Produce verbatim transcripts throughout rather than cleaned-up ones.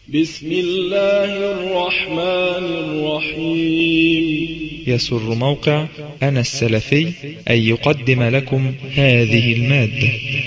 بسم الله الرحمن الرحيم. يسر موقع أنا السلفي أن يقدم لكم هذه المادة.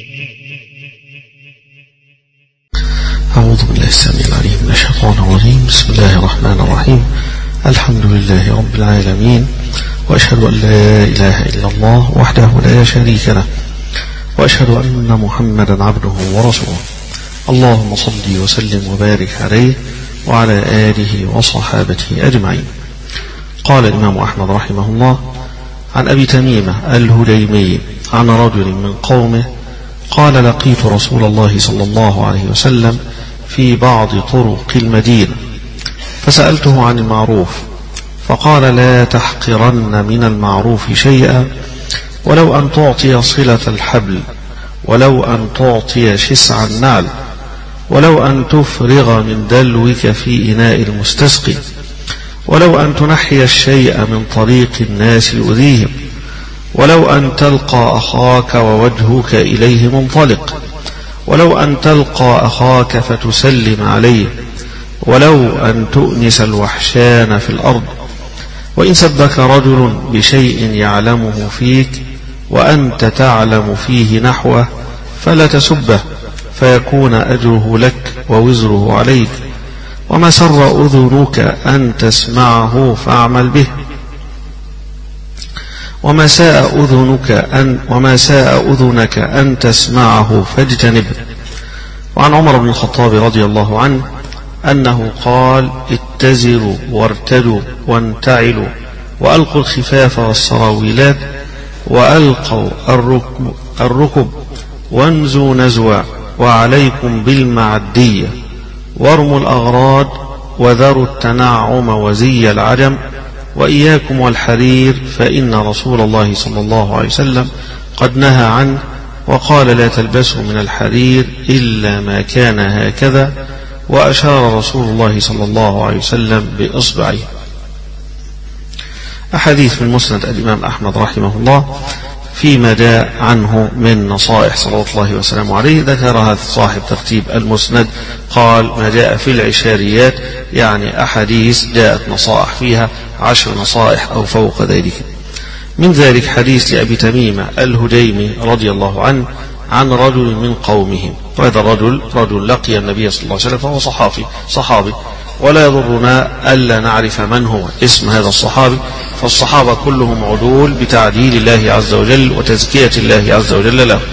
أعوذ بالله السميع العليم من الشيطان الرجيم. بسم الله الرحمن الرحيم. الحمد لله رب العالمين، وأشهد أن لا إله إلا الله وحده لا شريك له، وأشهد أن محمدا عبده ورسوله. اللهم صل وسلم وبارك عليه وعلى آله وصحابته أجمعين. قال الإمام أحمد رحمه الله عن أبي تميمة الهديمي عن رجل من قومه قال: لقيت رسول الله صلى الله عليه وسلم في بعض طرق المدينة فسألته عن المعروف فقال: لا تحقرن من المعروف شيئا، ولو أن تعطي صلة الحبل، ولو أن تعطي شسع النعل، ولو أن تفرغ من دلوك في إناء المستسقي، ولو أن تنحي الشيء من طريق الناس يؤذيهم، ولو أن تلقى أخاك ووجهك إليه منطلق، ولو أن تلقى أخاك فتسلم عليه، ولو أن تؤنس الوحشان في الأرض. وإن سبك رجل بشيء يعلمه فيك وأنت تعلم فيه نحوه فلا تسبه، فيكون أجره لك ووزره عليك. وما سر أذنك أن تسمعه فاعمل به، وما ساء أذنك أن وما ساء أذنك أن تسمعه فاجتنبه. وعن عمر بن الخطاب رضي الله عنه أنه قال: اتزروا وارتدوا وانتعلوا وألقوا الخفاف والسراويلات، وألقوا الركب, الركب وانزوا نزوا، وعليكم بالمعدية، وارموا الأغراض، وذروا التنعم وزي العجم، وإياكم والحرير، فإن رسول الله صلى الله عليه وسلم قد نهى عنه وقال: لا تلبسوا من الحرير إلا ما كان هكذا. وأشار رسول الله صلى الله عليه وسلم بإصبعه. أحاديث من مسند الإمام أحمد رحمه الله فيما جاء عنه من نصائح صلوات الله وسلامه عليه، ذكرها صاحب ترتيب المسند، قال: ما جاء في العشاريات، يعني أحاديث جاءت نصائح فيها عشر نصائح أو فوق ذلك. من ذلك حديث لأبي تميمة الهديمي رضي الله عنه عن رجل من قومه، وهذا الرجل رجل لقي النبي صلى الله عليه وسلم، فهو صحابي صحابي ولا يضرنا ألا نعرف من هو اسم هذا الصحابي، فالصحابة كلهم عدول بتعديل الله عز وجل وتزكية الله عز وجل له.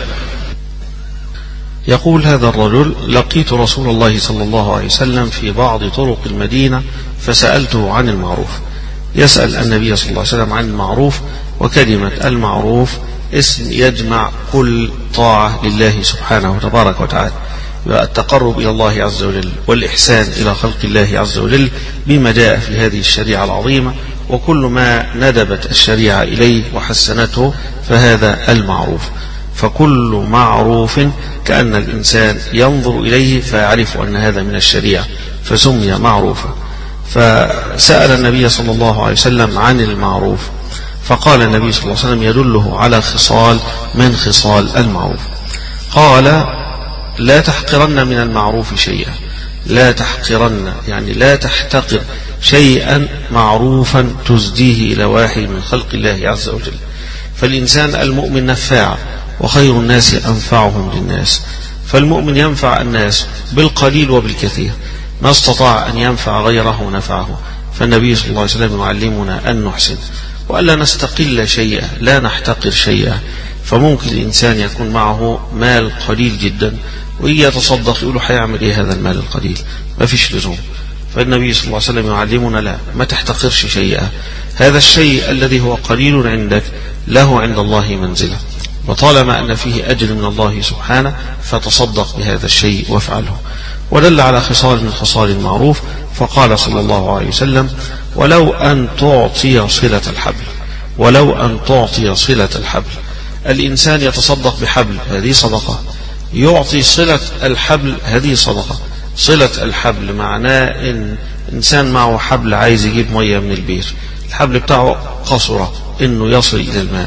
يقول هذا الرجل: لقيت رسول الله صلى الله عليه وسلم في بعض طرق المدينة فسألته عن المعروف. يسأل النبي صلى الله عليه وسلم عن المعروف، وكلمة المعروف اسم يجمع كل طاعة لله سبحانه وتبارك وتعالى، التقرب إلى الله عز وجل والإحسان إلى خلق الله عز وجل بما جاء في هذه الشريعة العظيمة، وكل ما ندبت الشريعة إليه وحسنته فهذا المعروف. فكل معروف كأن الإنسان ينظر إليه فيعرف أن هذا من الشريعة فسمي معروفا. فسأل النبي صلى الله عليه وسلم عن المعروف، فقال النبي صلى الله عليه وسلم يدله على خصال من خصال المعروف. قال: لا تحقرن من المعروف شيئا. لا تحقرن يعني لا تحتقر شيئا معروفا تزديه إلى واحد من خلق الله عز وجل. فالإنسان المؤمن نفاع، وخير الناس أنفعهم للناس، فالمؤمن ينفع الناس بالقليل وبالكثير، ما استطاع أن ينفع غيره نفعه. فالنبي صلى الله عليه وسلم يعلمنا أن نحسن وألا نستقل شيئا، لا نحتقر شيئا. فممكن الإنسان يكون معه مال قليل جدا ويجي يتصدق يقول له هيعمل إيه هذا المال القليل، ما فيش لزوم. فالنبي صلى الله عليه وسلم يعلمنا لا، ما تحتقرش شيئا، هذا الشيء الذي هو قليل عندك له عند الله منزلة، وطالما أن فيه أجر من الله سبحانه فتصدق بهذا الشيء وافعله. ودل على خصال من خصال المعروف، فقال صلى الله عليه وسلم: ولو أن تعطي صلة الحبل، ولو أن تعطي صلة الحبل. الإنسان يتصدق بحبل، هذه صدقة. يعطي صلة الحبل، هذه صدقة. صلة الحبل معناه إن إنسان معه حبل عايز يجيب مية من البير، الحبل بتاعه قصرة إنه يصل إلى الماء،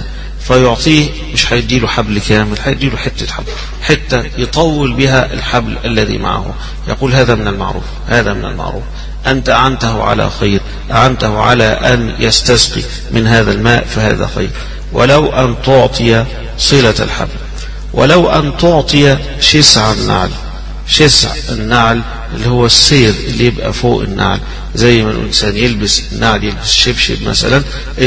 فيعطيه مش هيديله حبل كامل، هيديله حتة حبل، حتة يطول بها الحبل الذي معه. يقول هذا من المعروف، هذا من المعروف. أنت أعنته على خير، أعنته على أن يستسقي من هذا الماء فهذا خير. ولو أن تعطي صلة الحبل، ولو أن تعطي شسع النعل. شسع النعل اللي هو السير اللي يبقى فوق النعل، زي ما الإنسان يلبس النعل، يلبس شبشب مثلا،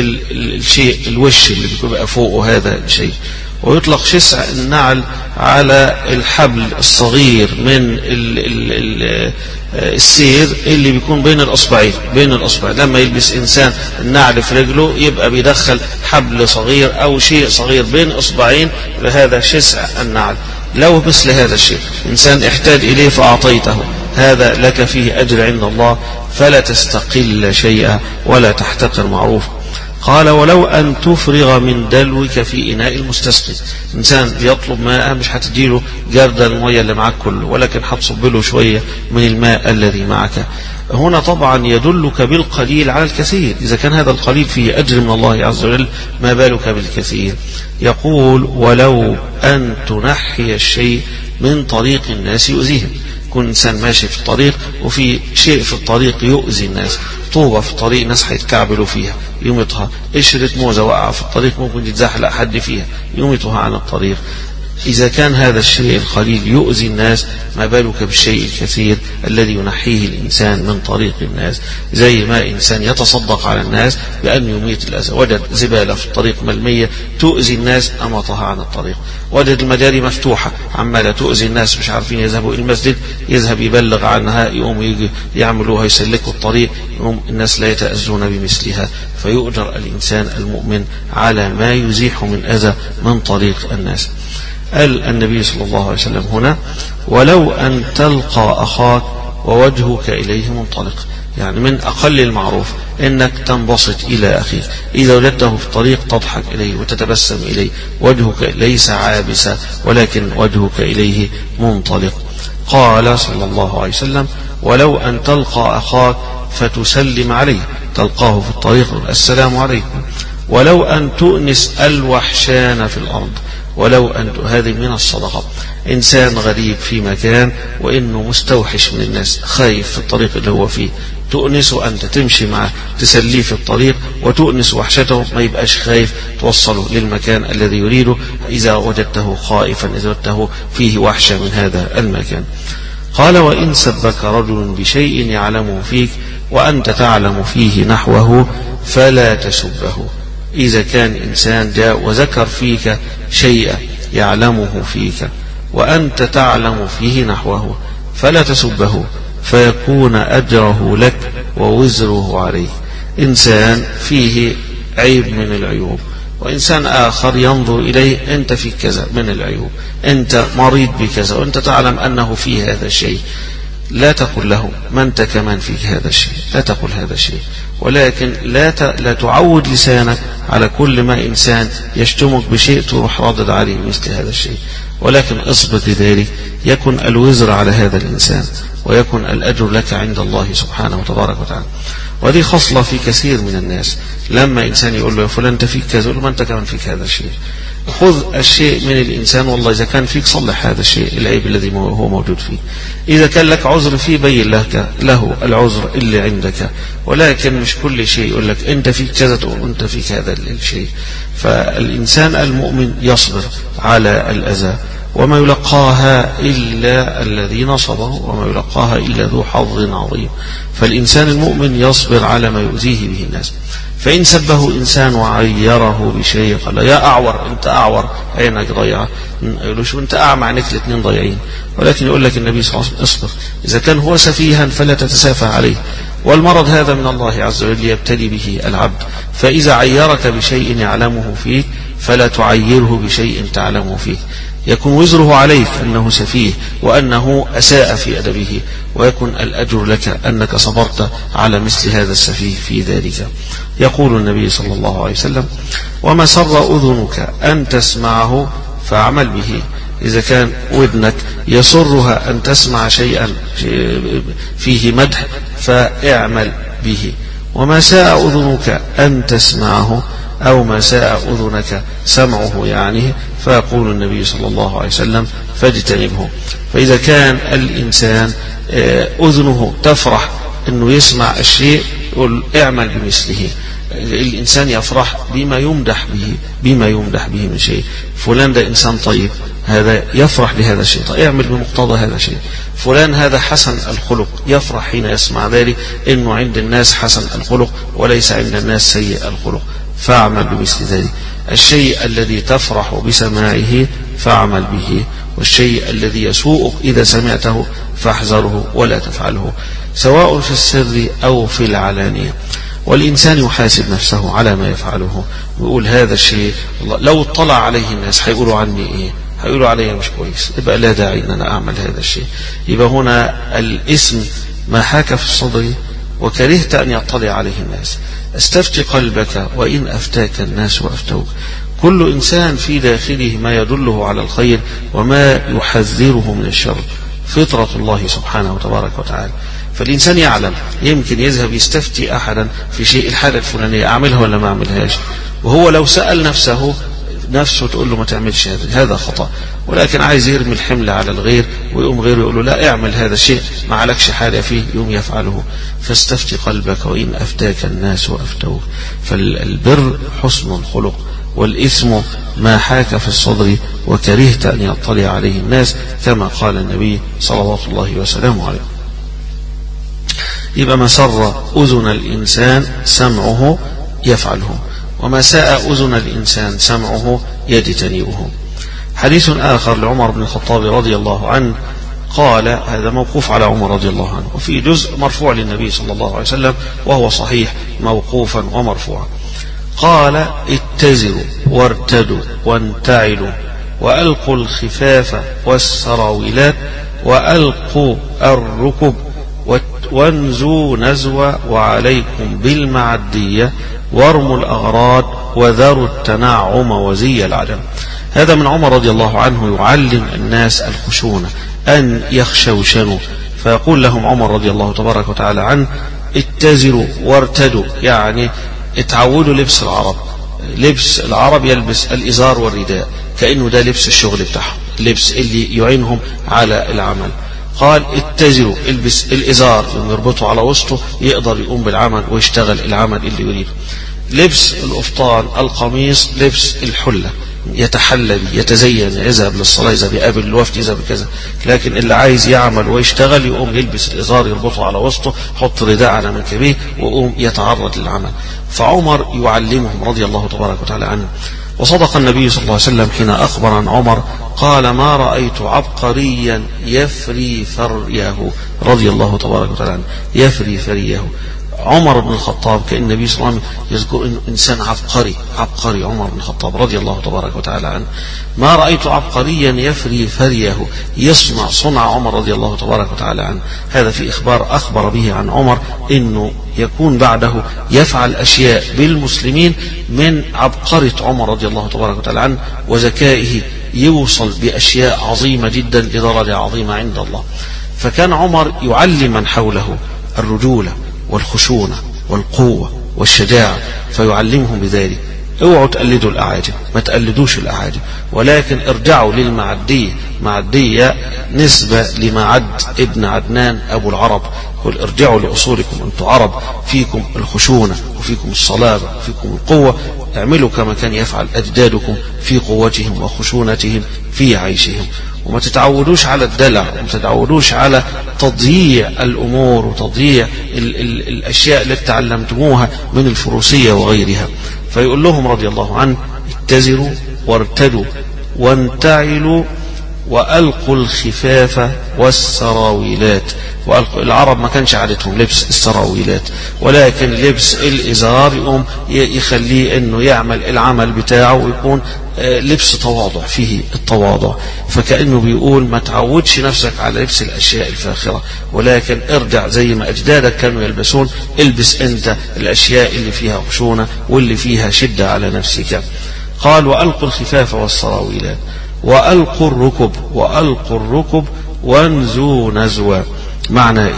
الشيء الوش اللي بيبقى فوقه هذا الشيء. ويطلق شسع النعل على الحبل الصغير من ال ال ال السير اللي بيكون بين الأصبعين، بين الأصبعين. لما يلبس إنسان النعل في رجله يبقى بيدخل حبل صغير أو شيء صغير بين أصبعين، هذا شسع النعل. لو مثل هذا الشيء إنسان احتاج إليه فأعطيته، هذا لك فيه أجر عند الله، فلا تستقل شيئا ولا تحتقر معروف. قال ولو أن تفرغ من دلوك في إناء المستسقي. إنسان بيطلب ماء، مش هتديله جردل المية اللي معك كله، ولكن هتصب له شوية من الماء الذي معك. هنا طبعا يدلك بالقليل على الكثير. إذا كان هذا القليل فيه أجر من الله عز وجل، ما بالك بالكثير. يقول ولو أن تنحي الشيء من طريق الناس يؤذيهم. يكون إنسان ماشي في الطريق وفي شيء في الطريق يؤذي الناس، طوبة في الطريق ناس هيتكعبلوا فيها يمطها، قشرة موزة وقع في الطريق ممكن يتزحلق حد فيها يمطها عن الطريق. إذا كان هذا الشيء القليل يؤذي الناس، ما بالك بالشيء الكثير الذي ينحيه الإنسان من طريق الناس. زي ما إنسان يتصدق على الناس بأن يميت الأذى. وجد زبالة في الطريق ملمية تؤذي الناس، أمطها عن الطريق. وجد المجاري مفتوحة عمالة تؤذي الناس، مش عارفين يذهبوا إلى المسجد، يذهب يبلغ عنها، يقوم يجي يعملوها يسلكوا الطريق، يقوم الناس لا يتأذون بمثلها. فيؤجر الإنسان المؤمن على ما يزيح من أذى من طريق الناس. قال النبي صلى الله عليه وسلم هنا ولو أن تلقى أخاك ووجهك إليه منطلق. يعني من أقل المعروف إنك تنبسط إلى أخيك، إذا وجدته في الطريق تضحك إليه وتتبسم إليه، وجهك ليس عابسا ولكن وجهك إليه منطلق. قال صلى الله عليه وسلم ولو أن تلقى أخاك فتسلم عليه، تلقاه في الطريق السلام عليكم. ولو أن تؤنس الوحشان في الأرض، ولو أن هذه من الصدقة. إنسان غريب في مكان وإنه مستوحش من الناس، خايف في الطريق اللي هو فيه، تؤنسه أنت، تمشي معه تسليه في الطريق وتؤنس وحشته، ما يبقاش خايف، توصله للمكان الذي يريده إذا وجدته خائفا، إذا وجدته فيه وحشة من هذا المكان. قال وإن سبك رجل بشيء يعلمه فيك وأنت تعلم فيه نحوه فلا تسبه. إذا كان إنسان جاء وذكر فيك شيئا يعلمه فيك وأنت تعلم فيه نحوه فلا تسبه، فيكون أجره لك ووزره عليه. إنسان فيه عيب من العيوب، وإنسان آخر ينظر إليه أنت فيك كذا من العيوب، أنت مريض بكذا وأنت تعلم أنه فيه هذا الشيء، لا تقل له ما أنت كمان فيك هذا الشيء، لا تقل هذا الشيء. ولكن لا لا تعود لسانك على كل ما إنسان يشتمك بشيء تروح ردد عليه مثل هذا الشيء، ولكن اصبر لذلك، يكن الوزر على هذا الإنسان ويكن الأجر لك عند الله سبحانه وتبارك وتعالى. ودي خصلة في كثير من الناس، لما إنسان يقول له يا فلان أنت فيك كذا، يقول له ما أنت كمان فيك هذا الشيء. خذ الشيء من الإنسان، والله إذا كان فيك صلح هذا الشيء العيب الذي هو موجود فيه. إذا كان لك عذر فيه بين لك له العذر اللي عندك، ولكن مش كل شيء يقول لك أنت فيك كذا تقول أنت فيك هذا الشيء. فالإنسان المؤمن يصبر على الأذى، وما يلقاها إلا الذين صبروا وما يلقاها إلا ذو حظ عظيم. فالإنسان المؤمن يصبر على ما يؤذيه به الناس. فإن سبه إنسان وعيره بشيء قال يا أعور أنت أعور عينك ضيعة، يقول شو أنت أعمى عينك الاثنين ضيعين. ولكن يقول لك النبي صلى الله عليه وسلم اصبر، إذا كان هو سفيها فلا تتسافه عليه، والمرض هذا من الله عز وجل يبتلي به العبد. فإذا عيرك بشيء يعلمه فيك فلا تعيره بشيء تعلمه فيه، يكون وزره عليك أنه سفيه وأنه أساء في أدبه، ويكون الأجر لك أنك صبرت على مثل هذا السفيه في ذلك. يقول النبي صلى الله عليه وسلم وما سر أذنك أن تسمعه فاعمل به. إذا كان ودنك يسرها أن تسمع شيئا فيه مدح فاعمل به. وما ساء أذنك أن تسمعه أو ما ساء أذنك سمعه يعني، فيقول النبي صلى الله عليه وسلم فاجتنبه. فإذا كان الإنسان أذنه تفرح أنه يسمع الشيء يقول اعمل بمثله. الإنسان يفرح بما يمدح به بما يمدح به من شيء، فلان ده إنسان طيب، هذا يفرح بهذا الشيء، طيب اعمل بمقتضى هذا الشيء. فلان هذا حسن الخلق، يفرح حين يسمع ذلك إنه عند الناس حسن الخلق وليس عند الناس سيء الخلق، فاعمل بمثل ذلك. الشيء الذي تفرح بسماعه فاعمل به، والشيء الذي يسوءك إذا سمعته فاحذره ولا تفعله، سواء في السر أو في العلانية. والإنسان يحاسب نفسه على ما يفعله ويقول هذا الشيء لو اطلع عليه الناس هيقولوا عني إيه؟ هيقولوا علي مش كويس، يبقى لا داعي أن أنا أعمل هذا الشيء. يبقى هنا الإثم ما حاك في الصدر وكرهت أن يطلع عليه الناس. استفتي قلبك وإن أفتاك الناس وأفتوك. كل إنسان في داخله ما يدله على الخير وما يحذره من الشر، فطرة الله سبحانه وتبارك وتعالى. فالإنسان يعلم يمكن يذهب يستفتي أحدا في شيء الحالة الفلانية أعملها ولا ما أعملهاش، وهو لو سأل نفسه نفسه تقول له ما تعملش هذا هذا خطأ، ولكن عايز يرمي الحمل على الغير ويقوم غيره يقول له لا اعمل هذا الشيء ما عليكش حاجة فيه، يوم يفعله. فاستفتي قلبك وإن أفتاك الناس وأفتوك. فالبر حسن الخلق، والإثم ما حاك في الصدر وكرهت أن يطلع عليه الناس، كما قال النبي صلوات الله وسلامه عليه. يبقى ما سر أذن الإنسان سمعه يفعله، وما ساء أذن الإنسان سمعه يجتنبه. حديث آخر لعمر بن الخطاب رضي الله عنه قال، هذا موقوف على عمر رضي الله عنه، وفي جزء مرفوع للنبي صلى الله عليه وسلم وهو صحيح موقوفا ومرفوعا. قال اتزروا وارتدوا وانتعلوا وألقوا الخفاف والسراويلات وألقوا الركب وانزوا نزوا وعليكم بالمعدية وارموا الأغراض وذروا التنعم وزي العدم. هذا من عمر رضي الله عنه يعلم الناس الخشونة، أن يخشوشنوا. فيقول لهم عمر رضي الله تبارك وتعالى عنه اتزروا وارتدوا، يعني اتعودوا لبس العرب. لبس العرب يلبس الإزار والرداء كأنه ده لبس الشغل بتاعهم، لبس اللي يعينهم على العمل. قال اتزروا، البس الإزار يربطه على وسطه يقدر يقوم بالعمل ويشتغل العمل اللي يريده. لبس القفطان القميص لبس الحلة، يتحلى بي يتزين، يذهب للصلاة إذا بيقابل الوفد إذا بكذا. لكن اللي عايز يعمل ويشتغل يقوم يلبس الإزار يربطه على وسطه، حط رداء على منكبيه ويقوم يتعرض للعمل. فعمر يعلمهم رضي الله تبارك وتعالى عنه. وصدق النبي صلى الله عليه وسلم حين أخبر عن عمر قال ما رأيت عبقريا يفري فريه رضي الله تبارك وتعالى عنه، يفري فريه. عمر بن الخطاب كأن النبي صلى الله عليه وسلم يذكر انه انسان عبقري، عبقري عمر بن الخطاب رضي الله تبارك وتعالى عنه. ما رأيت عبقريا يفري فريه، يصنع صنع عمر رضي الله تبارك وتعالى عنه. هذا في إخبار أخبر به عن عمر انه يكون بعده يفعل أشياء بالمسلمين من عبقرة عمر رضي الله تبارك وتعالى عنه وذكائه، يوصل بأشياء عظيمة جدا لدرجة عظيمة عند الله. فكان عمر يعلم من حوله الرجولة والخشونة والقوة والشجاعة، فيعلمهم بذلك. اوعوا تقلدوا الأعاجم، ما تقلدوش الأعاجم، ولكن ارجعوا للمعدية. معدية نسبة لمعد ابن عدنان أبو العرب، قل ارجعوا لأصولكم، أنتم عرب فيكم الخشونة وفيكم الصلابة وفيكم القوة، اعملوا كما كان يفعل أجدادكم في قوتهم وخشونتهم في عيشهم. وما تتعودوش على الدلع، وما تتعودوش على تضييع الأمور وتضييع ال ال الأشياء التي تعلمتموها من الفروسية وغيرها. فيقول لهم رضي الله عنه اتزروا وارتدوا وانتعلوا وألقوا الخفاف والسراويلات. وألقوا، العرب ما كانش عادتهم لبس السراويلات، ولكن لبس الإزار يقوم يخليه انه يعمل العمل بتاعه ويكون لبس تواضع، فيه التواضع. فكأنه بيقول ما تعودش نفسك على لبس الأشياء الفاخرة، ولكن ارجع زي ما أجدادك كانوا يلبسون، البس أنت الأشياء اللي فيها خشونة واللي فيها شدة على نفسك. قال وألقوا الخفاف والسراويلات وألقوا الركب، وألقوا الركب وانزوا نزوا. معنى إيه؟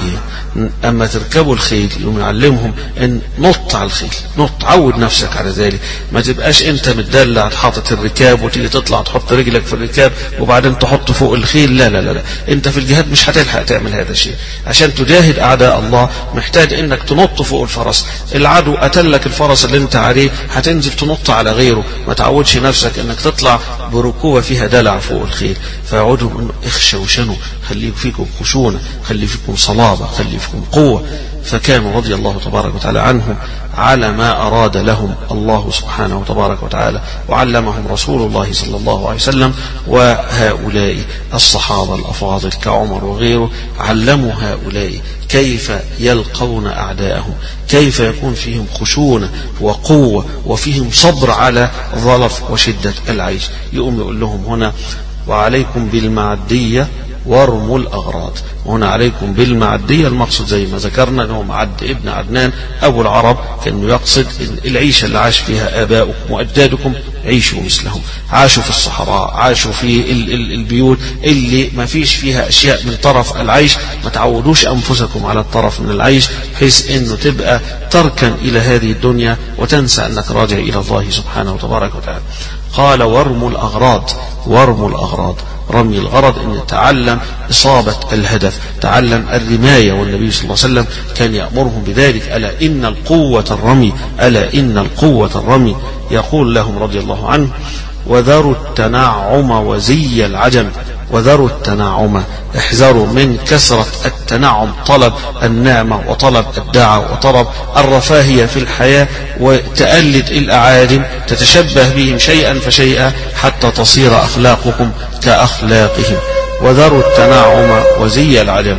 أما تركبوا الخيل يقوم يعلمهم أن نط على الخيل، نط، عود نفسك على ذلك. ما تبقاش أنت متدلع حاطط الركاب وتيجي تطلع تحط رجلك في الركاب وبعدين تحط فوق الخيل. لا لا لا لا، أنت في الجهاد مش هتلحق تعمل هذا الشيء. عشان تجاهد أعداء الله محتاج أنك تنط فوق الفرس. العدو قتلك الفرس اللي أنت عليه، هتنزل تنط على غيره. ما تعودش نفسك أنك تطلع بركوبة فيها دلع فوق الخيل. فيعودهم أنه اخشوا وشنوا، خلي فيكم خشونة، خلي فيكم صلابة، خلي فيكم قوة. فكانوا رضي الله تبارك وتعالى عنهم على ما أراد لهم الله سبحانه وتبارك وتعالى وعلمهم رسول الله صلى الله عليه وسلم. وهؤلاء الصحابة الأفاضل كعمر وغيره علموا هؤلاء كيف يلقون أعداءهم، كيف يكون فيهم خشونة وقوة وفيهم صبر على ظلف وشدة العيش. يقوم يقول لهم هنا وعليكم بالمعدية وارموا الأغراض. وهنا عليكم بالمعدية المقصود زي ما ذكرنا أنه معد ابن عدنان أبو العرب، كأنه يقصد العيشة اللي عاش فيها آباؤكم وأجدادكم عيشوا مثلهم. عاشوا في الصحراء، عاشوا في ال ال البيوت اللي ما فيش فيها أشياء من طرف العيش. ما تعودوش أنفسكم على الطرف من العيش بحيث أنه تبقى تركن إلى هذه الدنيا وتنسى أنك راجع إلى الله سبحانه وتبارك وتعالى. قال وارموا الأغراض. وارموا الأغراض، رمي الغرض أن يتعلم إصابة الهدف، تعلم الرماية. والنبي صلى الله عليه وسلم كان يأمرهم بذلك. ألا إن القوة الرمي، ألا إن القوة الرمي. يقول لهم رضي الله عنه وذروا التنعم وزي العجم. وذروا التنعم، احذروا من كثرة التنعم، طلب النعمة وطلب الدعوة وطلب الرفاهية في الحياة، وتقلد الأعاجم، تتشبه بهم شيئا فشيئا حتى تصير أخلاقكم كأخلاقهم. وذروا التنعم وزي العجم.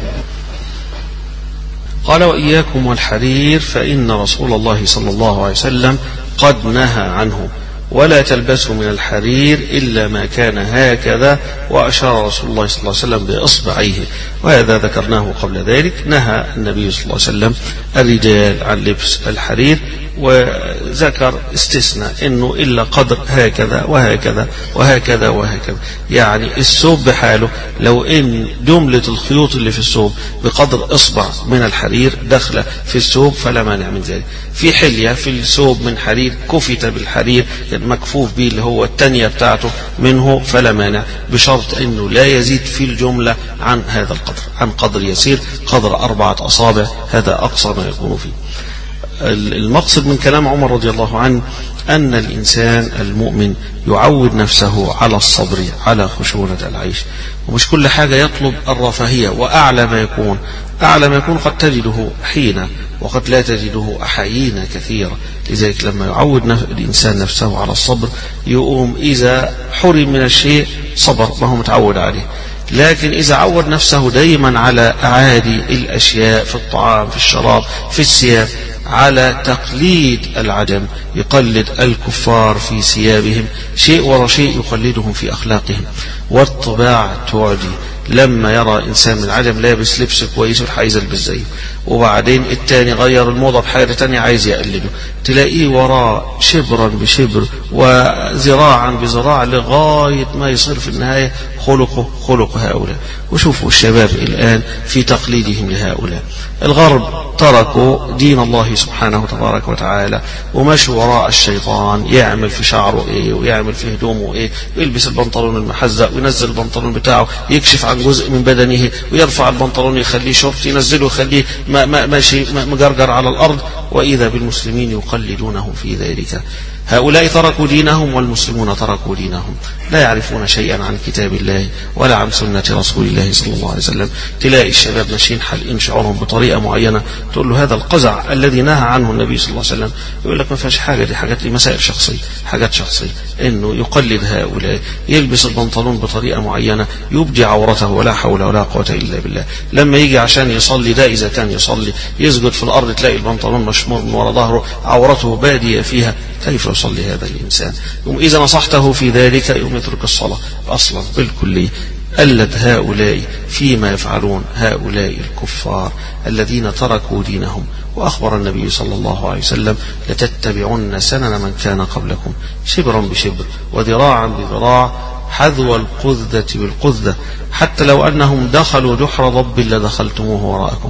قال وإياكم والحرير فإن رسول الله صلى الله عليه وسلم قد نهى عنه، ولا تلبسوا من الحرير إلا ما كان هكذا. وأشار رسول الله صلى الله عليه وسلم بإصبعيه، وهذا ذكرناه قبل ذلك. نهى النبي صلى الله عليه وسلم الرجال عن لبس الحرير، وذكر استثناء انه الا قدر هكذا وهكذا وهكذا وهكذا. يعني الثوب بحاله، لو ان جملة الخيوط اللي في الثوب بقدر اصبع من الحرير داخله في الثوب فلا مانع من ذلك. في حلية في الثوب من حرير كفت بالحرير مكفوف به اللي هو التانية بتاعته منه فلا مانع، بشرط انه لا يزيد في الجملة عن هذا القدر، عن قدر يسير، قدر أربعة أصابع، هذا أقصى ما يكون فيه. المقصد من كلام عمر رضي الله عنه أن الإنسان المؤمن يعود نفسه على الصبر على خشونة العيش، ومش كل حاجة يطلب الرفاهية. وأعلى ما يكون أعلى ما يكون قد تجده حين وقد لا تجده أحيين كثيرة. لذلك لما يعود الإنسان نفسه على الصبر يقوم إذا حرم من الشيء صبر ما هو متعود عليه. لكن إذا عود نفسه دائما على أعادي الأشياء في الطعام في الشراب في الثياب، على تقليد العجم، يقلد الكفار في ثيابهم شيء ورا شيء، يقلدهم في أخلاقهم. والطباع تعدي، لما يرى إنسان من العجم لابس لبس كويس عايز يلبس زيه، وبعدين التاني غير الموضة بحاجة تانية عايز يقلده، تلاقيه وراه شبرا بشبر وذراعا بذراع لغاية ما يصير في النهاية خلقه خلق هؤلاء. وشوفوا الشباب الآن في تقليدهم لهؤلاء. الغرب تركوا دين الله سبحانه وتبارك وتعالى ومشوا وراء الشيطان، يعمل في شعره ايه ويعمل في هدومه ايه، ويلبس البنطلون المحزق وينزل البنطلون بتاعه يكشف عن جزء من بدنه، ويرفع البنطلون يخليه شورت، ينزله يخليه ماشي مجرجر على الأرض، وإذا بالمسلمين يقلدونه في ذلك. هؤلاء تركوا دينهم والمسلمون تركوا دينهم، لا يعرفون شيئا عن كتاب الله ولا عن سنة رسول الله صلى الله عليه وسلم. تلاقي الشباب ماشيين حلقين شعورهم بطريقة معينة، تقول له هذا القزع الذي نهى عنه النبي صلى الله عليه وسلم، يقول لك ما فيهاش حاجة، دي حاجات، دي مسائل شخصية، حاجات شخصية. انه يقلد هؤلاء، يلبس البنطلون بطريقة معينة يبدي عورته، ولا حول ولا قوة إلا بالله. لما يجي عشان يصلي، ده إذا كان يصلي يسجد في الأرض تلاقي البنطلون مشمور من وراء ظهره، عورته بادية فيها، كيف يصلي هذا الإنسان؟ يوم إذا نصحته في ذلك يوم يترك الصلاة أصلا بالكلية. ألد هؤلاء فيما يفعلون هؤلاء الكفار الذين تركوا دينهم. وأخبر النبي صلى الله عليه وسلم لتتبعن سنن من كان قبلكم شبرا بشبر وذراعا بذراع حذو القذة بالقذة، حتى لو أنهم دخلوا جحر ضب لدخلتموه وراءكم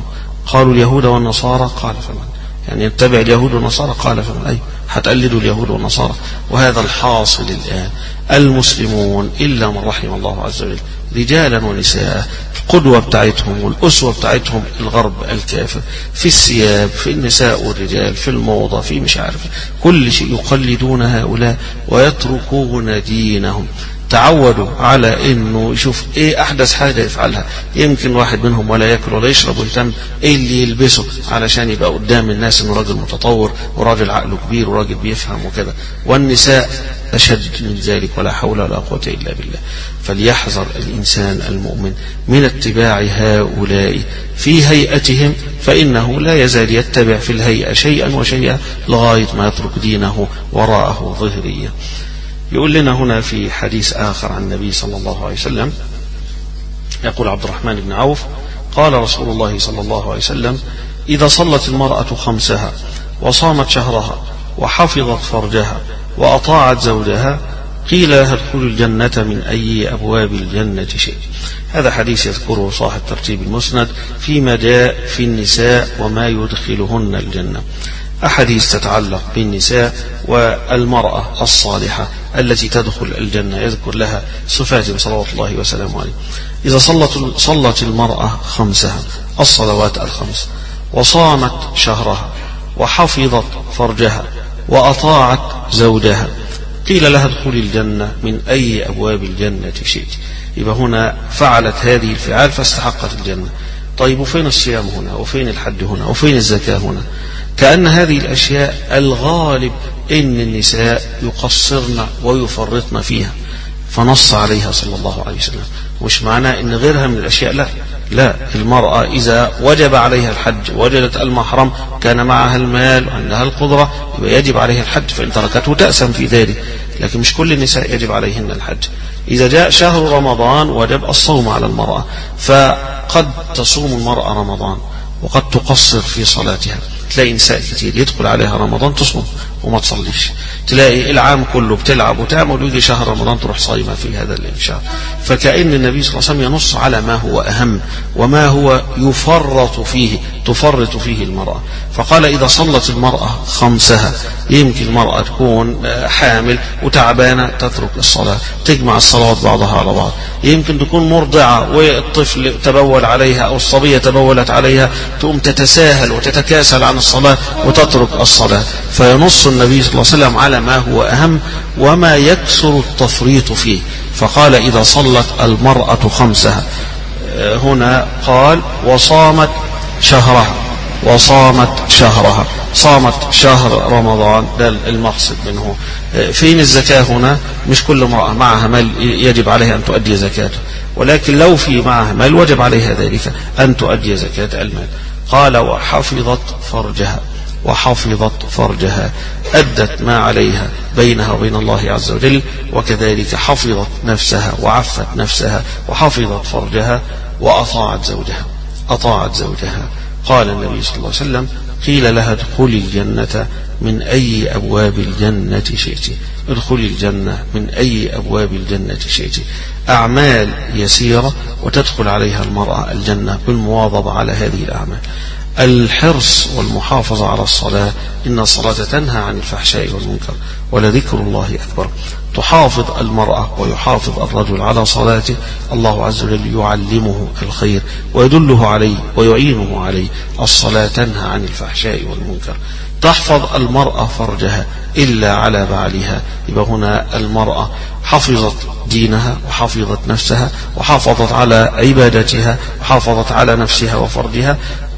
قالوا اليهود والنصارى. قال فمن؟ يعني يتبع اليهود والنصارى. قال فمن؟ أي هتقلدوا اليهود والنصارى. وهذا الحاصل الآن. المسلمون إلا من رحم الله عز وجل رجالا ونساء، القدوة بتاعتهم والأسوة بتاعتهم الغرب الكافر، في الثياب، في النساء والرجال، في الموضة، في مش عارف كل شيء، يقلدون هؤلاء ويتركون دينهم. تعودوا على انه يشوف ايه احدث حاجة يفعلها. يمكن واحد منهم ولا ياكل ولا يشرب ويهتم ايه اللي يلبسه علشان يبقى قدام الناس انه راجل متطور وراجل عقله كبير وراجل بيفهم وكده. والنساء اشد من ذلك، ولا حول ولا قوة الا بالله. فليحذر الانسان المؤمن من اتباع هؤلاء في هيئتهم، فانه لا يزال يتبع في الهيئة شيئا وشيئا لغاية ما يترك دينه وراءه ظهريا. يقول لنا هنا في حديث آخر عن النبي صلى الله عليه وسلم، يقول عبد الرحمن بن عوف قال رسول الله صلى الله عليه وسلم: إذا صلت المرأة خمسها وصامت شهرها وحفظت فرجها وأطاعت زوجها قيل لها ادخل الجنة من أي أبواب الجنة شئت. هذا حديث يذكره صاحب ترتيب المسند فيما جاء في النساء وما يدخلهن الجنة. أحاديث تتعلق بالنساء والمرأة الصالحة التي تدخل الجنة، يذكر لها صفات صلوات الله وسلامه عليه. إذا صلت, صلت المرأة خمسها الصلوات الخمس وصامت شهرها وحفظت فرجها وأطاعت زوجها قيل لها ادخل الجنة من أي أبواب الجنة شئت. يبقى هنا فعلت هذه الفعال فاستحقت الجنة. طيب وفين الصيام هنا؟ وفين الحج هنا؟ وفين الزكاة هنا؟ كأن هذه الأشياء الغالب إن النساء يقصرن ويفرطن فيها، فنص عليها صلى الله عليه وسلم. مش معناه إن غيرها من الأشياء لا لا المرأة إذا وجب عليها الحج وجدت المحرم كان معها المال وعندها القدرة يبقى يجب عليها الحج، فإن تركته تأسم في ذلك. لكن مش كل النساء يجب عليهن الحج. إذا جاء شهر رمضان وجب الصوم على المرأة، فقد تصوم المرأة رمضان وقد تقصر في صلاتها. تلاقي نساء كتير يدخل عليها رمضان تصوم وما تصليش، تلاقي العام كله بتلعب وتعمل ويجي شهر رمضان تروح صايمة في هذا الشهر. فكأن النبي صلى الله عليه وسلم ينص على ما هو أهم وما هو يفرط فيه تفرط فيه المرأة. فقال إذا صلت المرأة خمسها، يمكن المرأة تكون حامل وتعبانة تترك الصلاة، تجمع الصلوات بعضها على بعض، يمكن تكون مرضعة والطفل تبول عليها أو الصبية تبولت عليها تقوم تتساهل وتتكاسل عن الصلاة وتترك الصلاة. فينص النبي صلى الله عليه وسلم على ما هو أهم وما يكثر التفريط فيه. فقال إذا صلت المرأة خمسها، هنا قال وصامت شهرها وصامت شهرها، صامت شهر رمضان، ده المقصد منه. فين الزكاة هنا؟ مش كل امرأة معها مال يجب عليها أن تؤدي زكاته، ولكن لو في معها مال وجب عليها ذلك أن تؤدي زكاة المال. قال وحفظت فرجها وحفظت فرجها، أدت ما عليها بينها وبين الله عز وجل، وكذلك حفظت نفسها وعفت نفسها وحفظت فرجها وأطاعت زوجها أطاعت زوجها. قال النبي صلى الله عليه وسلم قيل لها ادخلي الجنة من أي أبواب الجنة شئت. ادخلي الجنة من أي أبواب الجنة شئت. أعمال يسيرة وتدخل عليها المرأة الجنة بالمواظبة على هذه الأعمال. الحرص والمحافظة على الصلاة، إن الصلاة تنهى عن الفحشاء والمنكر ولذكر الله أكبر. تحافظ المرأة ويحافظ الرجل على صلاته، الله عز وجل يعلمه الخير ويدله عليه ويعينه عليه. الصلاة تنهى عن الفحشاء والمنكر. تحفظ المرأة فرجها إلا على بعلها. يبقى هنا المرأة حفظت دينها وحفظت نفسها وحافظت على عبادتها وحافظت على نفسها وفرجها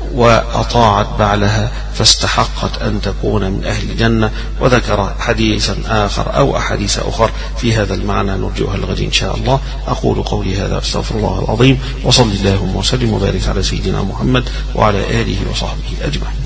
وأطاعت بعلها، فاستحقت أن تكون من أهل الجنة. وذكر حديثا آخر أو أحاديث أخر في هذا المعنى نرجوها الغد إن شاء الله. أقول قولي هذا أستغفر الله العظيم، وصلى اللهم وسلم وبارك على سيدنا محمد وعلى آله وصحبه أجمعين.